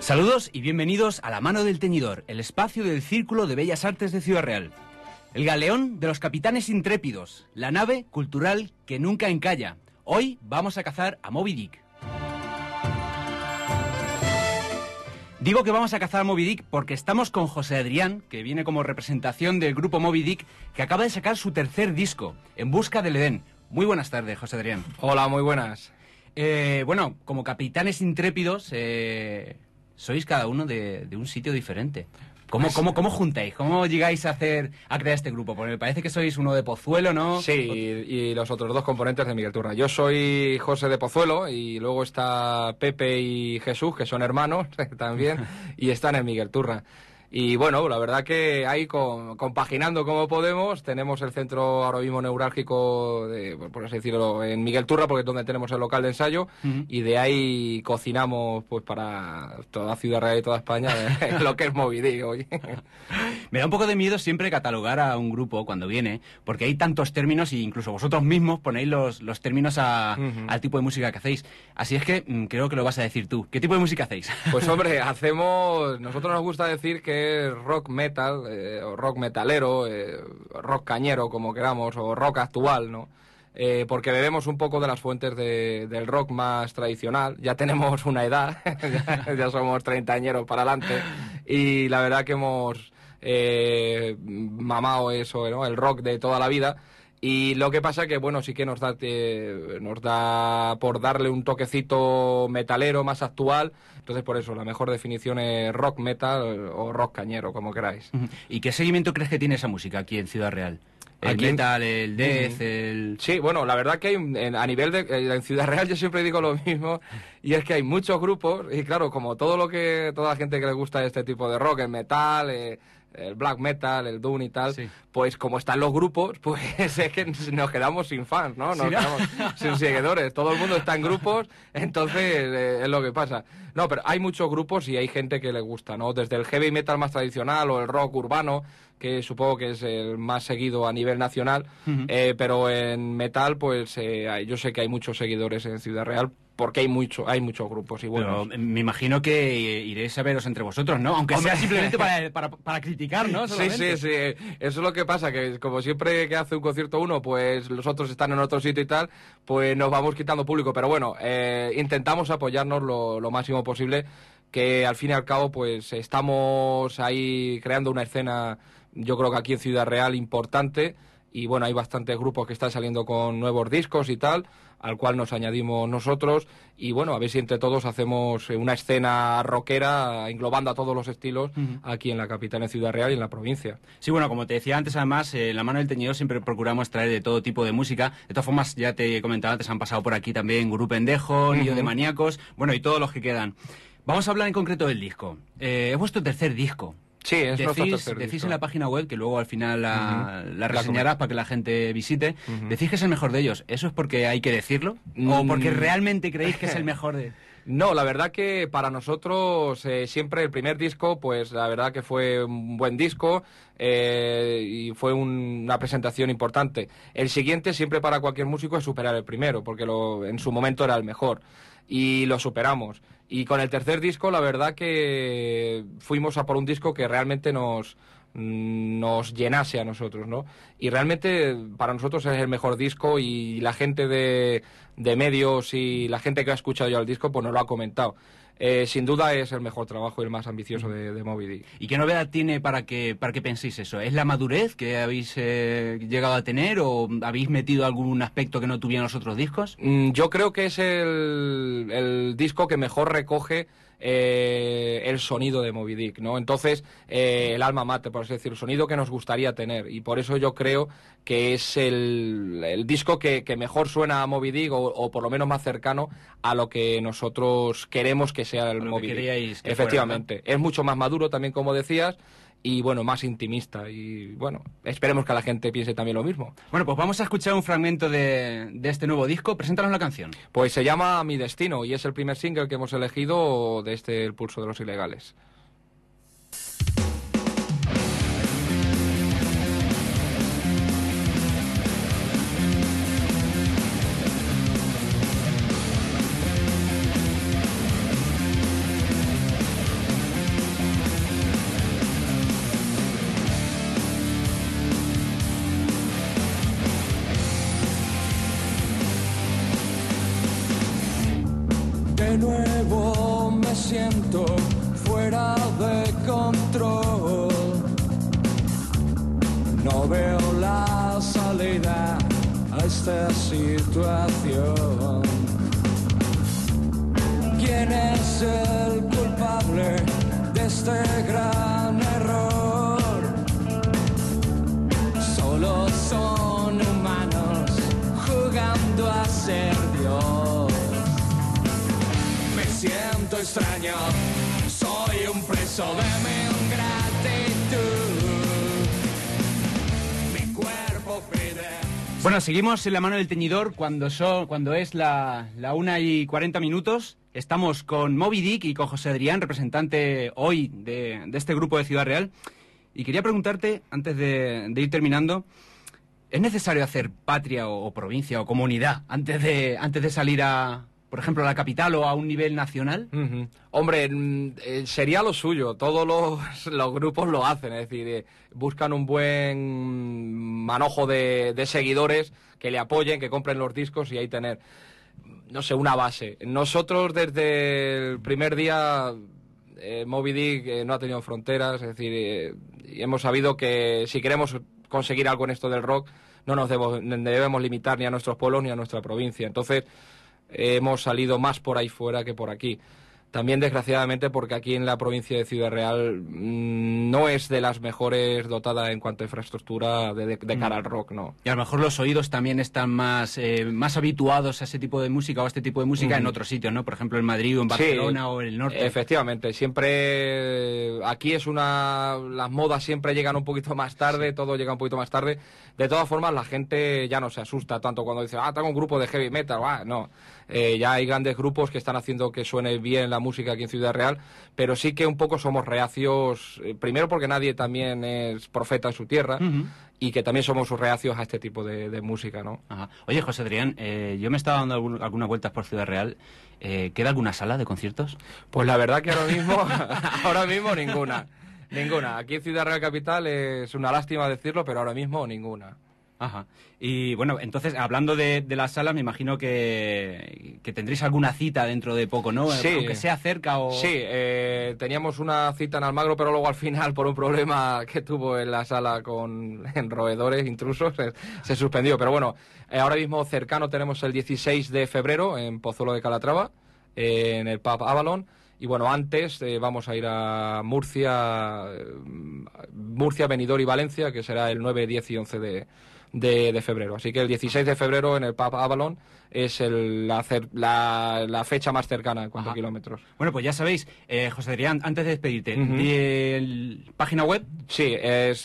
Saludos y bienvenidos a La Mano del Teñidor, el espacio del Círculo de Bellas Artes de Ciudad Real. El galeón de los capitanes intrépidos, la nave cultural que nunca encalla. Hoy vamos a cazar a Moby Dick. Digo que vamos a cazar a Moby Dick porque estamos con José Adrián, que viene como representación del grupo Moby Dick, que acaba de sacar su tercer disco, En busca del Edén. Muy buenas tardes, José Adrián. Hola, muy buenas. Bueno, como capitanes intrépidos, sois cada uno de un sitio diferente. ¿Cómo juntáis? ¿Cómo llegáis a crear este grupo? Porque me parece que sois uno de Pozuelo, ¿no? Sí, y los otros dos componentes de Miguel Turra. Yo soy José de Pozuelo y luego está Pepe y Jesús, que son hermanos también, y están en Miguel Turra. Y bueno, la verdad que ahí compaginando como podemos, tenemos el centro ahora mismo neurálgico, por así decirlo, en Miguel Turra, porque es donde tenemos el local de ensayo, y de ahí cocinamos pues para toda Ciudad Real y toda España lo que es Moby Dick hoy. Me da un poco de miedo siempre catalogar a un grupo cuando viene, porque hay tantos términos, e incluso vosotros mismos ponéis los términos al tipo de música que hacéis. Así es que creo que lo vas a decir tú. ¿Qué tipo de música hacéis? Pues hombre, nosotros nos gusta decir que rock metal, o rock metalero, rock cañero, como queramos, o rock actual, ¿no? Porque bebemos un poco de las fuentes del rock más tradicional. Ya tenemos una edad, ya somos treintañeros para adelante, y la verdad que hemos mamado eso, ¿no? El rock de toda la vida. Y lo que pasa que, bueno, sí que nos da por darle un toquecito metalero más actual. Entonces, por eso, la mejor definición es rock metal o rock cañero, como queráis. ¿Y qué seguimiento crees que tiene esa música aquí en Ciudad Real? ¿El metal, el death, Sí, bueno, la verdad que hay, a nivel en Ciudad Real yo siempre digo lo mismo, y es que hay muchos grupos, y claro, como toda la gente que le gusta este tipo de rock, el metal, el black metal, el doom y tal, sí, pues como están los grupos, pues es que nos quedamos sin fans, ¿no? Nos quedamos sin seguidores. Todo el mundo está en grupos, entonces es lo que pasa. No, pero hay muchos grupos y hay gente que le gusta, ¿no? Desde el heavy metal más tradicional o el rock urbano, que supongo que es el más seguido a nivel nacional, pero en metal, pues yo sé que hay muchos seguidores en Ciudad Real, porque hay muchos grupos. Y bueno, pero me imagino que iréis a veros entre vosotros, ¿no? Aunque sea simplemente para criticar, ¿no? Sí. Eso es lo que pasa, que como siempre que hace un concierto uno, pues los otros están en otro sitio y tal, pues nos vamos quitando público. Pero bueno, intentamos apoyarnos lo máximo posible, que al fin y al cabo, pues estamos ahí creando una escena, yo creo que aquí en Ciudad Real, importante. Y bueno, hay bastantes grupos que están saliendo con nuevos discos y tal, al cual nos añadimos nosotros, y bueno, a ver si entre todos hacemos una escena rockera englobando a todos los estilos aquí en la capital, en Ciudad Real y en la provincia. Sí, bueno, como te decía antes, además, en La Mano del Teñidor siempre procuramos traer de todo tipo de música. De todas formas, ya te he comentado antes, han pasado por aquí también Gurú Pendejo, Nido de Maníacos, bueno, y todos los que quedan. Vamos a hablar en concreto del disco. Es vuestro tercer disco. Sí, es nuestro tercer decís disco. En la página web, que luego al final la reseñarás para que la gente visite, decís que es el mejor de ellos. ¿Eso es porque hay que decirlo? ¿O porque realmente creéis que es el mejor de...? No, la verdad que para nosotros siempre el primer disco, pues la verdad que fue un buen disco y fue una presentación importante. El siguiente siempre para cualquier músico es superar el primero, porque en su momento era el mejor. Y lo superamos. Y con el tercer disco, la verdad que fuimos a por un disco que realmente nos llenase a nosotros, ¿no? Y realmente para nosotros es el mejor disco, y la gente de medios y la gente que ha escuchado ya el disco, pues nos lo ha comentado. Sin duda es el mejor trabajo y el más ambicioso de Moby Dick. ¿Y qué novedad tiene para que penséis eso? ¿Es la madurez que habéis llegado a tener, o habéis metido algún aspecto que no tuvieran los otros discos? Yo creo que es el disco que mejor recoge el sonido de Moby Dick, ¿no? Entonces, el alma mater, por así decirlo, el sonido que nos gustaría tener, y por eso yo creo que es el disco que mejor suena a Moby Dick, o por lo menos más cercano a lo que nosotros queremos que sea el Moby Dick. Efectivamente, fuera, ¿no? Es mucho más maduro también, como decías, y bueno, más intimista, y bueno, esperemos que la gente piense también lo mismo. Bueno, pues vamos a escuchar un fragmento de este nuevo disco. Preséntanos la canción. Pues se llama Mi Destino, y es el primer single que hemos elegido de El Pulso de los Ilegales. De nuevo me siento fuera de control. No veo la salida a esta situación. ¿Quién es el culpable de este gran error? Solo son humanos jugando a ser Dios. Me siento extraño, soy un preso de mi ingratitud. Mi cuerpo pide. Bueno, seguimos en la mano del teñidor cuando es la 1:40. Estamos con Moby Dick y con José Adrián, representante hoy de este grupo de Ciudad Real. Y quería preguntarte, antes de ir terminando, ¿es necesario hacer patria o provincia o comunidad antes de salir a, por ejemplo, a la capital o a un nivel nacional? Uh-huh. Hombre, sería lo suyo. Todos los grupos lo hacen. Es decir, buscan un buen manojo de seguidores que le apoyen, que compren los discos y ahí tener, no sé, una base. Nosotros desde el primer día, Moby Dick no ha tenido fronteras. Es decir, hemos sabido que si queremos conseguir algo en esto del rock, no nos debemos limitar ni a nuestros pueblos ni a nuestra provincia. Entonces, hemos salido más por ahí fuera que por aquí. También, desgraciadamente, porque aquí en la provincia de Ciudad Real no es de las mejores dotada en cuanto a infraestructura de cara al rock, ¿no? Y a lo mejor los oídos también están más habituados a ese tipo de música o a este tipo de música en otros sitios, ¿no? Por ejemplo, en Madrid o en Barcelona o en el norte. Efectivamente, siempre aquí las modas siempre llegan un poquito más tarde, todo llega un poquito más tarde. De todas formas, la gente ya no se asusta tanto cuando dice, tengo un grupo de heavy metal, no. Ya hay grandes grupos que están haciendo que suene bien la música aquí en Ciudad Real, pero sí que un poco somos reacios, primero porque nadie también es profeta en su tierra, y que también somos reacios a este tipo de música, ¿no? Ajá. Oye, José Adrián, yo me estaba dando algunas vueltas por Ciudad Real. ¿Queda alguna sala de conciertos? Pues la verdad que ahora mismo ninguna. Ninguna. Aquí en Ciudad Real Capital es una lástima decirlo, pero ahora mismo ninguna. Ajá. Y bueno, entonces, hablando de las salas, me imagino que tendréis alguna cita dentro de poco, ¿no? Sí. Aunque sea cerca o... Sí, teníamos una cita en Almagro, pero luego al final, por un problema que tuvo en la sala en roedores intrusos, se suspendió. Pero bueno, ahora mismo cercano tenemos el 16 de febrero en Pozuelo de Calatrava, en el pub Avalon. Y bueno, antes vamos a ir a Murcia, Benidorm y Valencia, que será el 9, 10 y 11 de febrero. Así que el 16 de febrero en el pub Avalon es la fecha más cercana en cuanto a kilómetros. Bueno, pues ya sabéis, José Adrián, antes de despedirte, ¿página web? Sí, es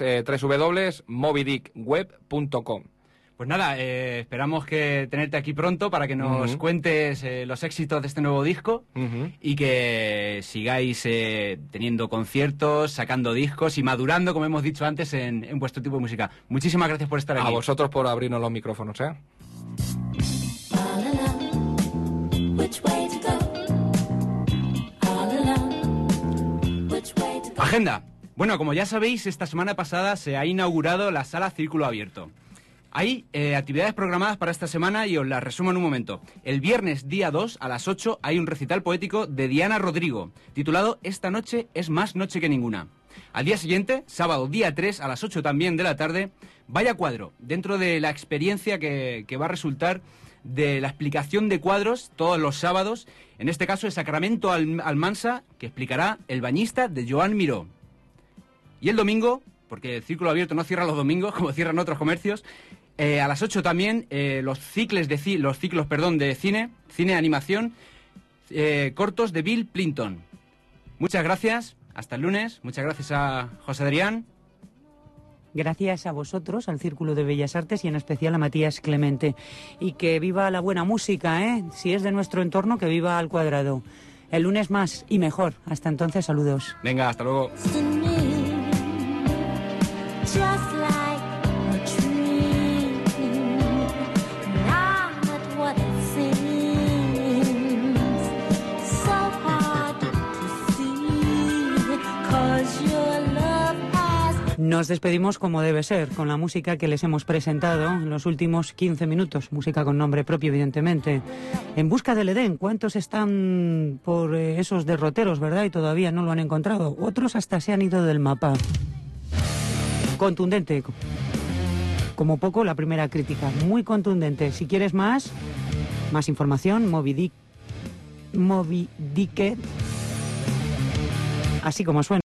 www.mobydickweb.com. Pues nada, esperamos tenerte aquí pronto para que nos cuentes los éxitos de este nuevo disco y que sigáis teniendo conciertos, sacando discos y madurando, como hemos dicho antes, en vuestro tipo de música. Muchísimas gracias por estar aquí. A vosotros por abrirnos los micrófonos, ¿eh? Agenda. Bueno, como ya sabéis, esta semana pasada se ha inaugurado la Sala Círculo Abierto. Hay actividades programadas para esta semana y os las resumo en un momento. El viernes día 2 a las 8 hay un recital poético de Diana Rodrigo, titulado Esta noche es más noche que ninguna. Al día siguiente, sábado día 3 a las 8 también de la tarde, vaya cuadro, dentro de la experiencia que va a resultar de la explicación de cuadros todos los sábados, en este caso el Sacramento Almansa, que explicará El bañista de Joan Miró. Y el domingo, porque el Círculo Abierto no cierra los domingos, como cierran otros comercios, a las 8 también los ciclos de cine, animación, cortos de Bill Plympton. Muchas gracias, hasta el lunes, muchas gracias a José Adrián. Gracias a vosotros, al Círculo de Bellas Artes y en especial a Matías Clemente. Y que viva la buena música, ¿eh? Si es de nuestro entorno, que viva al cuadrado. El lunes más y mejor. Hasta entonces, saludos. Venga, hasta luego. Your love has Nos despedimos como debe ser, con la música que les hemos presentado en los últimos 15 minutos, música con nombre propio, evidentemente. En busca del Edén, ¿cuántos están por esos derroteros, verdad? Y todavía no lo han encontrado. Otros hasta se han ido del mapa. Contundente. Como poco, la primera crítica. Muy contundente. Si quieres más información, Moby Dick, así como suena.